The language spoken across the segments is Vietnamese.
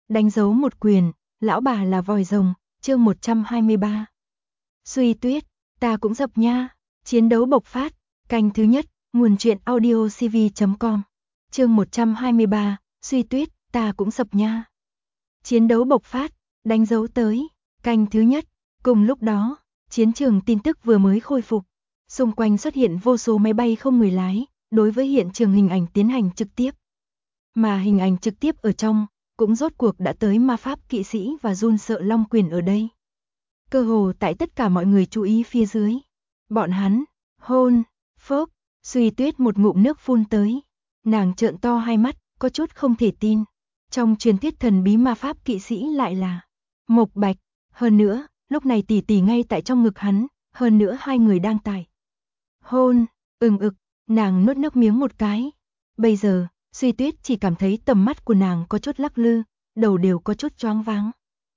đánh dấu một quyền, lão bà là vòi rồng, chương 123. Suy Tuyết, ta cũng dập nha, chiến đấu bộc phát, canh thứ nhất, nguồn truyện audio cv.com, chương 123, Suy Tuyết, ta cũng dập nha. Chiến đấu bộc phát, đánh dấu tới, canh thứ nhất, cùng lúc đó, chiến trường tin tức vừa mới khôi phục, xung quanh xuất hiện vô số máy bay không người lái, đối với hiện trường hình ảnh tiến hành trực tiếp. Mà hình ảnh trực tiếp ở trong, cũng rốt cuộc đã tới ma pháp kỵ sĩ và run sợ long quyền ở đây. Cơ hồ tại tất cả mọi người chú ý phía dưới. Bọn hắn, hôn, phốc, Suy Tuyết một ngụm nước phun tới. Nàng trợn to hai mắt, có chút không thể tin. Trong truyền thuyết thần bí ma pháp kỵ sĩ lại là Mộc Bạch. Hơn nữa, lúc này tỷ ngay tại trong ngực hắn, hơn nữa hai người đang tải. Hôn, ực, nàng nuốt nước miếng một cái. Bây giờ, Suy Tuyết chỉ cảm thấy tầm mắt của nàng có chút lắc lư, đầu đều có chút choáng váng.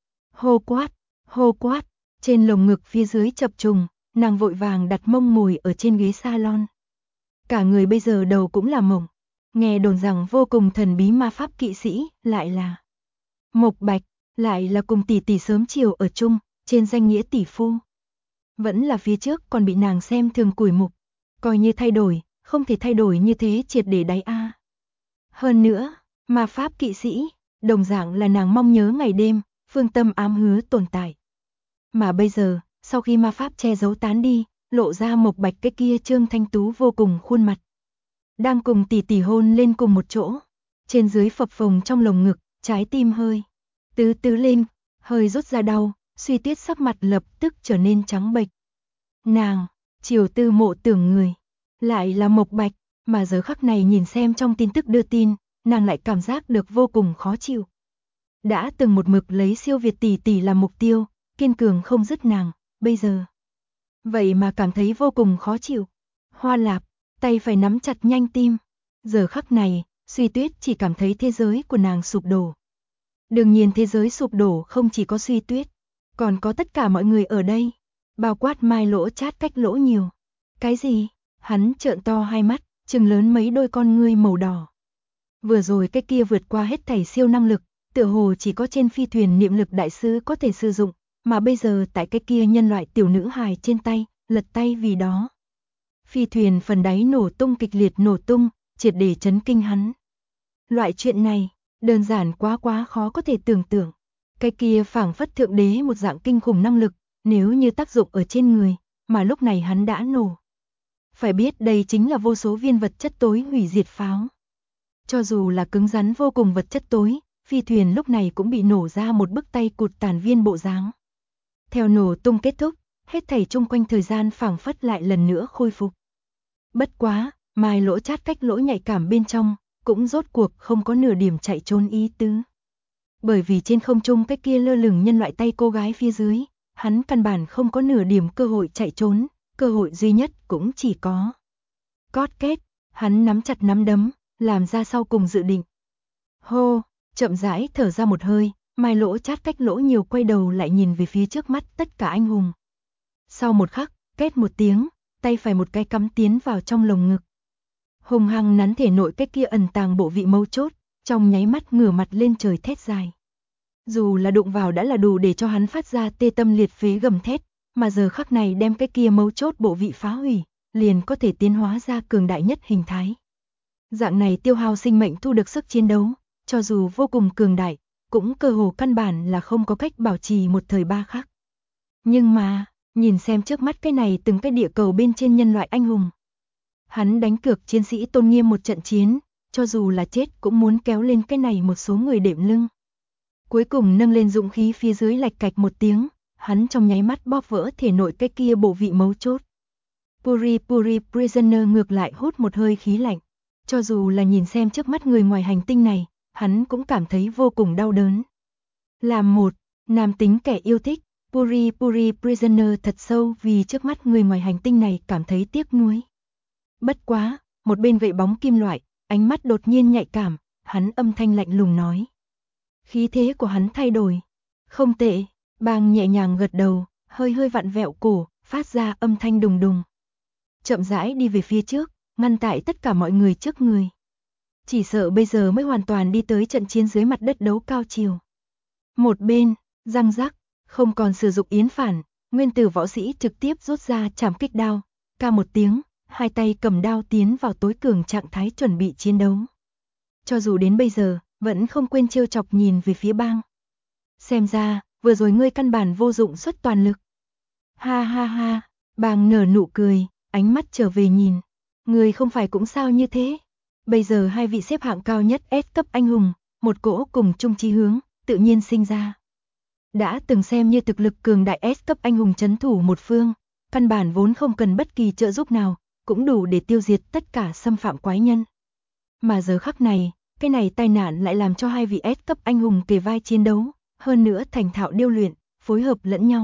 Hô quát, trên lồng ngực phía dưới chập trùng, nàng vội vàng đặt mông ngồi ở trên ghế salon. Cả người bây giờ đầu cũng là mộng, nghe đồn rằng vô cùng thần bí ma pháp kỵ sĩ, lại là Mộc Bạch, lại là cùng tỷ sớm chiều ở chung, trên danh nghĩa tỷ phu. Vẫn là phía trước còn bị nàng xem thường cùi mục, coi như thay đổi, không thể thay đổi như thế triệt để đáy a. Hơn nữa, ma pháp kỵ sĩ, đồng dạng là nàng mong nhớ ngày đêm, phương tâm ám hứa tồn tại. Mà bây giờ, sau khi ma pháp che giấu tán đi, lộ ra Mộc Bạch cái kia trương thanh tú vô cùng khuôn mặt. Đang cùng tỷ hôn lên cùng một chỗ, trên dưới phập phồng trong lồng ngực, trái tim hơi tứ lên, hơi rút ra đau, Suy Tuyết sắc mặt lập tức trở nên trắng bệch. Nàng, chiều tư mộ tưởng người, lại là Mộc Bạch, mà giờ khắc này nhìn xem trong tin tức đưa tin, nàng lại cảm giác được vô cùng khó chịu. Đã từng một mực lấy siêu việt tỷ làm mục tiêu, kiên cường không dứt nàng, bây giờ. Vậy mà cảm thấy vô cùng khó chịu. Hoa Lạp, tay phải nắm chặt nhanh tim. Giờ khắc này, Suy Tuyết chỉ cảm thấy thế giới của nàng sụp đổ. Đương nhiên thế giới sụp đổ không chỉ có Suy Tuyết, còn có tất cả mọi người ở đây. Bao quát Mai Lỗ Chát cách lỗ nhiều. Cái gì? Hắn trợn to hai mắt, trừng lớn mấy đôi con ngươi màu đỏ. Vừa rồi cái kia vượt qua hết thảy siêu năng lực, tựa hồ chỉ có trên phi thuyền niệm lực đại sư có thể sử dụng, mà bây giờ tại cái kia nhân loại tiểu nữ hài trên tay, lật tay vì đó. Phi thuyền phần đáy nổ tung kịch liệt nổ tung, triệt để chấn kinh hắn. Loại chuyện này, đơn giản quá khó có thể tưởng tượng. Cái kia phảng phất thượng đế một dạng kinh khủng năng lực, nếu như tác dụng ở trên người, mà lúc này hắn đã nổ. Phải biết đây chính là vô số viên vật chất tối hủy diệt pháo. Cho dù là cứng rắn vô cùng vật chất tối, phi thuyền lúc này cũng bị nổ ra một bức tay cụt tàn viên bộ dáng. Theo nổ tung kết thúc, hết thảy chung quanh thời gian phảng phất lại lần nữa khôi phục. Bất quá, Mai Lỗ Chát cách lỗ nhạy cảm bên trong, cũng rốt cuộc không có nửa điểm chạy trốn ý tứ. Bởi vì trên không trung cái kia lơ lửng nhân loại tay cô gái phía dưới, hắn căn bản không có nửa điểm cơ hội chạy trốn, cơ hội duy nhất cũng chỉ có cót két, hắn nắm chặt nắm đấm, làm ra sau cùng dự định. Hô, chậm rãi thở ra một hơi, Mai Lỗ Chát cách lỗ nhiều quay đầu lại nhìn về phía trước mắt tất cả anh hùng. Sau một khắc, két một tiếng, tay phải một cái cắm tiến vào trong lồng ngực. Hùng hăng nắn thể nội cái kia ẩn tàng bộ vị mấu chốt, trong nháy mắt ngửa mặt lên trời thét dài. Dù là đụng vào đã là đủ để cho hắn phát ra tê tâm liệt phế gầm thét, mà giờ khắc này đem cái kia mấu chốt bộ vị phá hủy, liền có thể tiến hóa ra cường đại nhất hình thái. Dạng này tiêu hao sinh mệnh thu được sức chiến đấu, cho dù vô cùng cường đại, cũng cơ hồ căn bản là không có cách bảo trì một thời ba khắc. Nhưng mà, nhìn xem trước mắt cái này từng cái địa cầu bên trên nhân loại anh hùng. Hắn đánh cược chiến sĩ tôn nghiêm một trận chiến, cho dù là chết cũng muốn kéo lên cái này một số người đệm lưng. Cuối cùng nâng lên dũng khí phía dưới lạch cạch một tiếng, hắn trong nháy mắt bóp vỡ thể nội cái kia bộ vị mấu chốt. Puri Prisoner ngược lại hút một hơi khí lạnh. Cho dù là nhìn xem trước mắt người ngoài hành tinh này, hắn cũng cảm thấy vô cùng đau đớn. Làm một, nam tính kẻ yêu thích, Puri Prisoner thật sâu vì trước mắt người ngoài hành tinh này cảm thấy tiếc nuối. Bất quá, một bên gậy bóng kim loại, ánh mắt đột nhiên nhạy cảm, hắn âm thanh lạnh lùng nói. Khí thế của hắn thay đổi. Không tệ, Bang nhẹ nhàng gật đầu, hơi vặn vẹo cổ, phát ra âm thanh đùng đùng. Chậm rãi đi về phía trước, ngăn tại tất cả mọi người trước người. Chỉ sợ bây giờ mới hoàn toàn đi tới trận chiến dưới mặt đất đấu cao chiều. Một bên, răng rắc, không còn sử dụng yến phản, nguyên tử võ sĩ trực tiếp rút ra trảm kích đao, ca một tiếng, hai tay cầm đao tiến vào tối cường trạng thái chuẩn bị chiến đấu. Cho dù đến bây giờ, vẫn không quên trêu chọc nhìn về phía Bang. Xem ra, vừa rồi ngươi căn bản vô dụng xuất toàn lực. Ha ha ha, Bang nở nụ cười, ánh mắt trở về nhìn. Ngươi không phải cũng sao như thế. Bây giờ hai vị xếp hạng cao nhất S cấp anh hùng, một cỗ cùng chung chí hướng, tự nhiên sinh ra. Đã từng xem như thực lực cường đại S cấp anh hùng trấn thủ một phương, căn bản vốn không cần bất kỳ trợ giúp nào, cũng đủ để tiêu diệt tất cả xâm phạm quái nhân. Mà giờ khắc này, cái này tai nạn lại làm cho hai vị S cấp anh hùng kề vai chiến đấu, hơn nữa thành thạo điêu luyện, phối hợp lẫn nhau.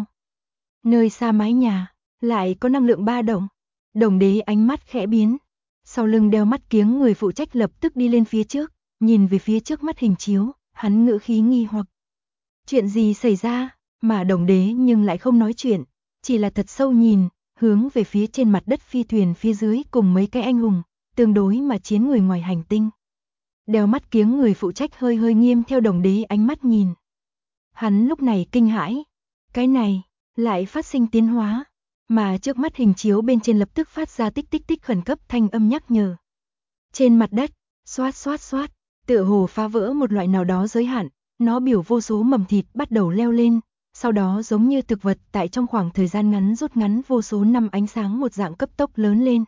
Nơi xa mái nhà, lại có năng lượng ba động. Đồng đế ánh mắt khẽ biến. Sau lưng đeo mắt kiếng người phụ trách lập tức đi lên phía trước, nhìn về phía trước mắt hình chiếu, hắn ngữ khí nghi hoặc. Chuyện gì xảy ra, mà đồng đế nhưng lại không nói chuyện, chỉ là thật sâu nhìn, hướng về phía trên mặt đất phi thuyền phía dưới cùng mấy cái anh hùng, tương đối mà chiến người ngoài hành tinh. Đeo mắt kiếng người phụ trách hơi hơi nghiêm theo đồng đế ánh mắt nhìn. Hắn lúc này kinh hãi, cái này, lại phát sinh tiến hóa, mà trước mắt hình chiếu bên trên lập tức phát ra tích tích tích khẩn cấp thanh âm nhắc nhở. Trên mặt đất, xoát xoát xoát, tựa hồ phá vỡ một loại nào đó giới hạn, nó biểu vô số mầm thịt bắt đầu leo lên, sau đó giống như thực vật tại trong khoảng thời gian ngắn rút ngắn vô số năm ánh sáng một dạng cấp tốc lớn lên.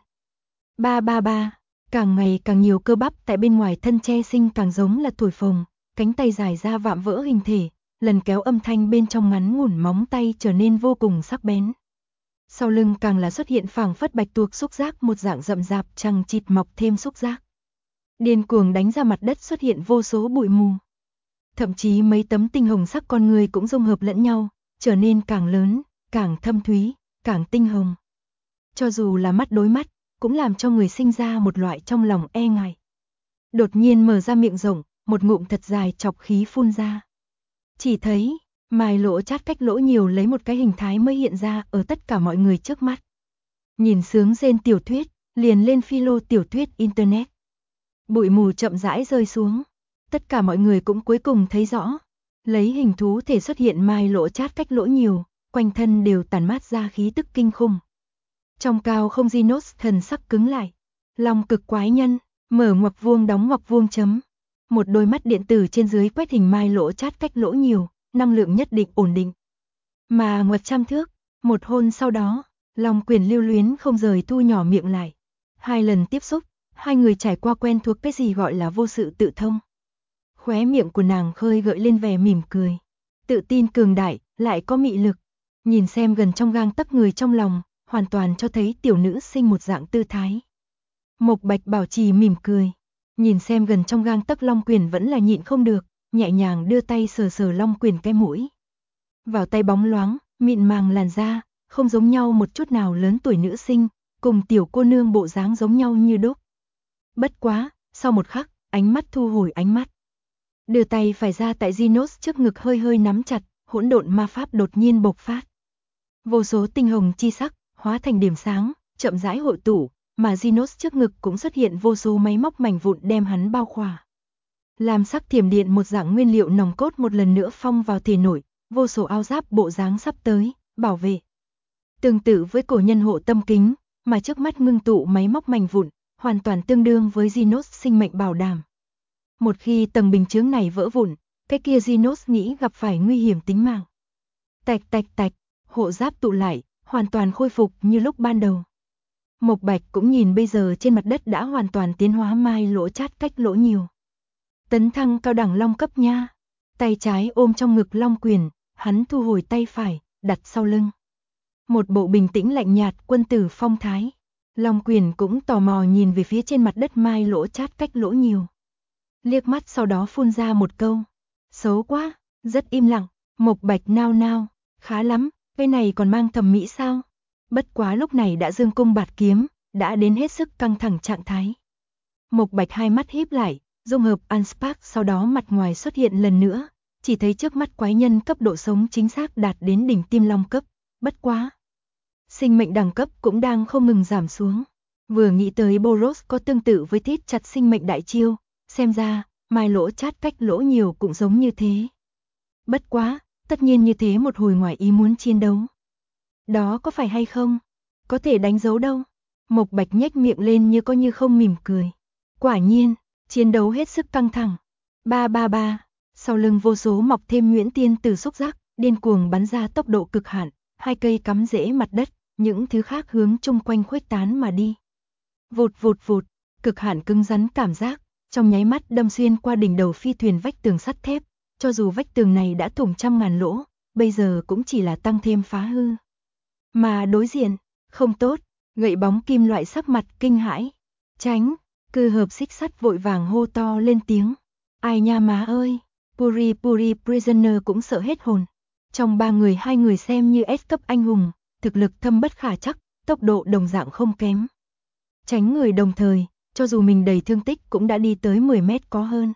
Ba ba ba, càng ngày càng nhiều cơ bắp tại bên ngoài thân che sinh càng giống là thổi phồng, cánh tay dài ra vạm vỡ hình thể, lần kéo âm thanh bên trong ngắn ngủn móng tay trở nên vô cùng sắc bén. Sau lưng càng là xuất hiện phảng phất bạch tuộc xúc giác một dạng rậm rạp chằng chịt mọc thêm xúc giác. Điên cuồng đánh ra mặt đất xuất hiện vô số bụi mù. Thậm chí mấy tấm tinh hồng sắc con người cũng dung hợp lẫn nhau, trở nên càng lớn, càng thâm thúy, càng tinh hồng. Cho dù là mắt đối mắt, cũng làm cho người sinh ra một loại trong lòng e ngại. Đột nhiên mở ra miệng rộng, một ngụm thật dài chọc khí phun ra. Chỉ thấy, mài lỗ chát cách lỗ nhiều lấy một cái hình thái mới hiện ra ở tất cả mọi người trước mắt. Nhìn sướng rên tiểu thuyết, liền lên philo tiểu thuyết internet. Bụi mù chậm rãi rơi xuống. Tất cả mọi người cũng cuối cùng thấy rõ. Lấy hình thú thể xuất hiện mài lỗ chát cách lỗ nhiều, quanh thân đều tản mát ra khí tức kinh khủng. Trong cao không Genos thần sắc cứng lại. Long cực quái nhân, mở ngoặc vuông đóng ngoặc vuông chấm. Một đôi mắt điện tử trên dưới quét hình mai lỗ chát cách lỗ nhiều, năng lượng nhất định ổn định. Mà ngoặt trăm thước, một hôn sau đó, Long Quyền lưu luyến không rời thu nhỏ miệng lại. 2 lần tiếp xúc, hai người trải qua quen thuộc cái gì gọi là vô sự tự thông. Khóe miệng của nàng khơi gợi lên vẻ mỉm cười. Tự tin cường đại, lại có mị lực. Nhìn xem gần trong gang tấc người trong lòng, hoàn toàn cho thấy tiểu nữ sinh một dạng tư thái. Mộc Bạch bảo trì mỉm cười. Nhìn xem gần trong gang tấc Long Quyền vẫn là nhịn không được, nhẹ nhàng đưa tay sờ sờ Long Quyền cái mũi. Vào tay bóng loáng, mịn màng làn da, không giống nhau một chút nào lớn tuổi nữ sinh, cùng tiểu cô nương bộ dáng giống nhau như đúc. Bất quá, sau một khắc, ánh mắt thu hồi ánh mắt. Đưa tay phải ra tại Genos trước ngực hơi hơi nắm chặt, hỗn độn ma pháp đột nhiên bộc phát. Vô số tinh hồng chi sắc, hóa thành điểm sáng, chậm rãi hội tụ, mà Genos trước ngực cũng xuất hiện vô số máy móc mảnh vụn đem hắn bao khỏa. Làm sắc thiểm điện một dạng nguyên liệu nòng cốt một lần nữa phong vào thể nội, vô số áo giáp bộ dáng sắp tới, bảo vệ. Tương tự với cổ nhân hộ tâm kính, mà trước mắt ngưng tụ máy móc mảnh vụn, hoàn toàn tương đương với Genos sinh mệnh bảo đảm. Một khi tầng bình chướng này vỡ vụn, cái kia Genos nghĩ gặp phải nguy hiểm tính mạng. Tạch tạch tạch, hộ giáp tụ lại, hoàn toàn khôi phục như lúc ban đầu. Mộc Bạch cũng nhìn bây giờ trên mặt đất đã hoàn toàn tiến hóa mai lỗ chát cách lỗ nhiều. Tấn thăng cao đẳng long cấp nha. Tay trái ôm trong ngực Long Quyền, hắn thu hồi tay phải, đặt sau lưng. Một bộ bình tĩnh lạnh nhạt quân tử phong thái. Long Quyền cũng tò mò nhìn về phía trên mặt đất mai lỗ chát cách lỗ nhiều. Liếc mắt sau đó phun ra một câu. Xấu quá, rất im lặng. Mộc Bạch nao nao, khá lắm, cái này còn mang thẩm mỹ sao? Bất quá lúc này đã dương cung bạt kiếm, đã đến hết sức căng thẳng trạng thái. Mộc Bạch hai mắt híp lại, dung hợp Unspark sau đó mặt ngoài xuất hiện lần nữa, chỉ thấy trước mắt quái nhân cấp độ sống chính xác đạt đến đỉnh tim long cấp, bất quá. Sinh mệnh đẳng cấp cũng đang không ngừng giảm xuống. Vừa nghĩ tới Boros có tương tự với thiết chặt sinh mệnh đại chiêu, xem ra, mai lỗ chát cách lỗ nhiều cũng giống như thế. Bất quá, tất nhiên như thế một hồi ngoài ý muốn chiến đấu. Đó có phải hay không? Có thể đánh dấu đâu. Mộc Bạch nhếch miệng lên như có như không mỉm cười. Quả nhiên, chiến đấu hết sức căng thẳng. Ba ba ba, sau lưng vô số mọc thêm nhuyễn tiên từ xúc giác, điên cuồng bắn ra tốc độ cực hạn, hai cây cắm rễ mặt đất, những thứ khác hướng chung quanh khuếch tán mà đi. Vụt vụt vụt, cực hạn cứng rắn cảm giác, trong nháy mắt đâm xuyên qua đỉnh đầu phi thuyền vách tường sắt thép, cho dù vách tường này đã thủng trăm ngàn lỗ, bây giờ cũng chỉ là tăng thêm phá hư. Mà đối diện, không tốt, gậy bóng kim loại sắc mặt kinh hãi. Tránh, cư hợp xích sắt vội vàng hô to lên tiếng. Ai nha má ơi, Puri Puri Prisoner cũng sợ hết hồn. Trong ba người hai người xem như S cấp anh hùng, thực lực thâm bất khả trắc, tốc độ đồng dạng không kém. Tránh người đồng thời, cho dù mình đầy thương tích cũng đã đi tới 10 mét có hơn.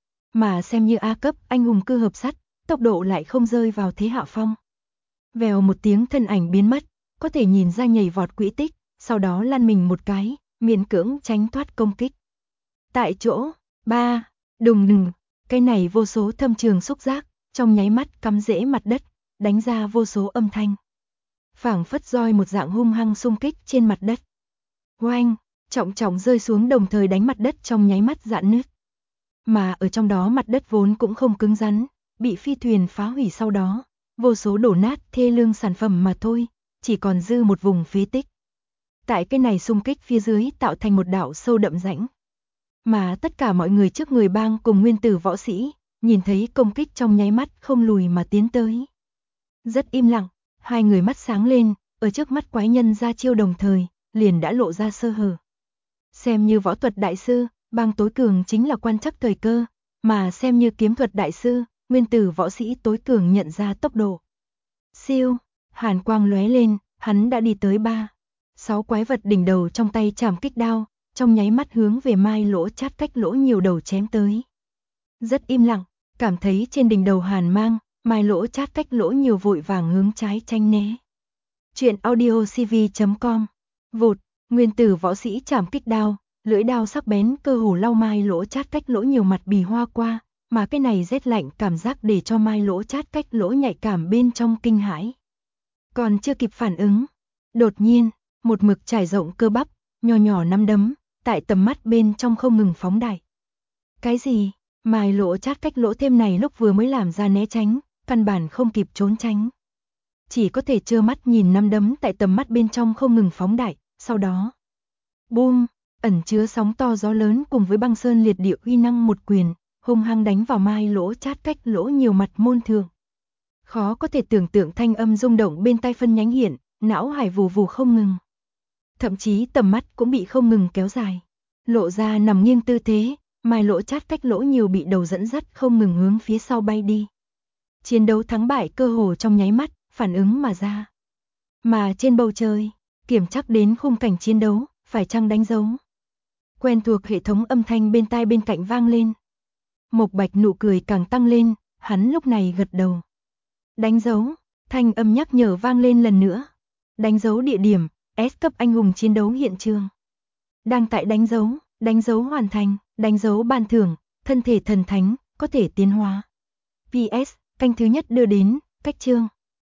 Mà xem như A cấp anh hùng cư hợp sắt, tốc độ lại không rơi vào thế hạ phong. Vèo một tiếng thân ảnh biến mất, có thể nhìn ra nhảy vọt quỹ tích, sau đó lăn mình một cái, miễn cưỡng tránh thoát công kích. Tại chỗ, ba, đùng đùng, cái này vô số thâm trường xúc giác, trong nháy mắt cắm rễ mặt đất, đánh ra vô số âm thanh. Phảng phất roi một dạng hung hăng xung kích trên mặt đất. Oanh, trọng trọng rơi xuống đồng thời đánh mặt đất trong nháy mắt rạn nứt. Mà ở trong đó mặt đất vốn cũng không cứng rắn, bị phi thuyền phá hủy sau đó, vô số đổ nát thê lương sản phẩm mà thôi, chỉ còn dư một vùng phế tích. Tại cái này xung kích phía dưới tạo thành một đạo sâu đậm rãnh. Mà tất cả mọi người trước người bang cùng nguyên tử võ sĩ, nhìn thấy công kích trong nháy mắt không lùi mà tiến tới. Rất im lặng, hai người mắt sáng lên, ở trước mắt quái nhân ra chiêu đồng thời, liền đã lộ ra sơ hở. Xem như võ thuật đại sư, bang tối cường chính là quan trắc thời cơ, mà xem như kiếm thuật đại sư, nguyên tử võ sĩ tối cường nhận ra tốc độ. Siêu, hàn quang lóe lên, hắn đã đi tới 6 quái vật đỉnh đầu trong tay chảm kích đao, trong nháy mắt hướng về Mai Lỗ Chát cách lỗ nhiều đầu chém tới. Rất im lặng, cảm thấy trên đỉnh đầu hàn mang, Mai Lỗ Chát cách lỗ nhiều vội vàng hướng trái tranh né. Chuyện audio cv.com. Vụt, nguyên tử võ sĩ chảm kích đao, lưỡi đao sắc bén cơ hồ lau Mai Lỗ Chát cách lỗ nhiều mặt bì hoa qua, mà cái này rét lạnh cảm giác để cho Mai Lỗ Chát cách lỗ nhạy cảm bên trong kinh hãi. Còn chưa kịp phản ứng, đột nhiên, một mực trải rộng cơ bắp, nhỏ nhỏ nắm đấm, tại tầm mắt bên trong không ngừng phóng đại. Cái gì? Mai Lỗ Chát cách lỗ thêm này lúc vừa mới làm ra né tránh, căn bản không kịp trốn tránh. Chỉ có thể trơ mắt nhìn nắm đấm tại tầm mắt bên trong không ngừng phóng đại, sau đó. Boom, ẩn chứa sóng to gió lớn cùng với băng sơn liệt địa uy năng một quyền, hung hăng đánh vào Mai Lỗ Chát cách lỗ nhiều mặt môn thường. Khó có thể tưởng tượng thanh âm rung động bên tai phân nhánh hiện, não hải vù vù không ngừng. Thậm chí tầm mắt cũng bị không ngừng kéo dài. Lộ ra nằm nghiêng tư thế, Mai Lỗ Chát cách lỗ nhiều bị đầu dẫn dắt không ngừng hướng phía sau bay đi. Chiến đấu thắng bại cơ hồ trong nháy mắt, phản ứng mà ra. Mà trên bầu trời, kiểm chắc đến khung cảnh chiến đấu, phải chăng đánh dấu. Quen thuộc hệ thống âm thanh bên tai bên cạnh vang lên. Mộc Bạch nụ cười càng tăng lên, hắn lúc này gật đầu. Đánh dấu, thanh âm nhắc nhở vang lên lần nữa. Đánh dấu địa điểm, S cấp anh hùng chiến đấu hiện trường. Đang tại đánh dấu hoàn thành, đánh dấu ban thưởng, thân thể thần thánh, có thể tiến hóa. PS, canh thứ nhất đưa đến, cách chương.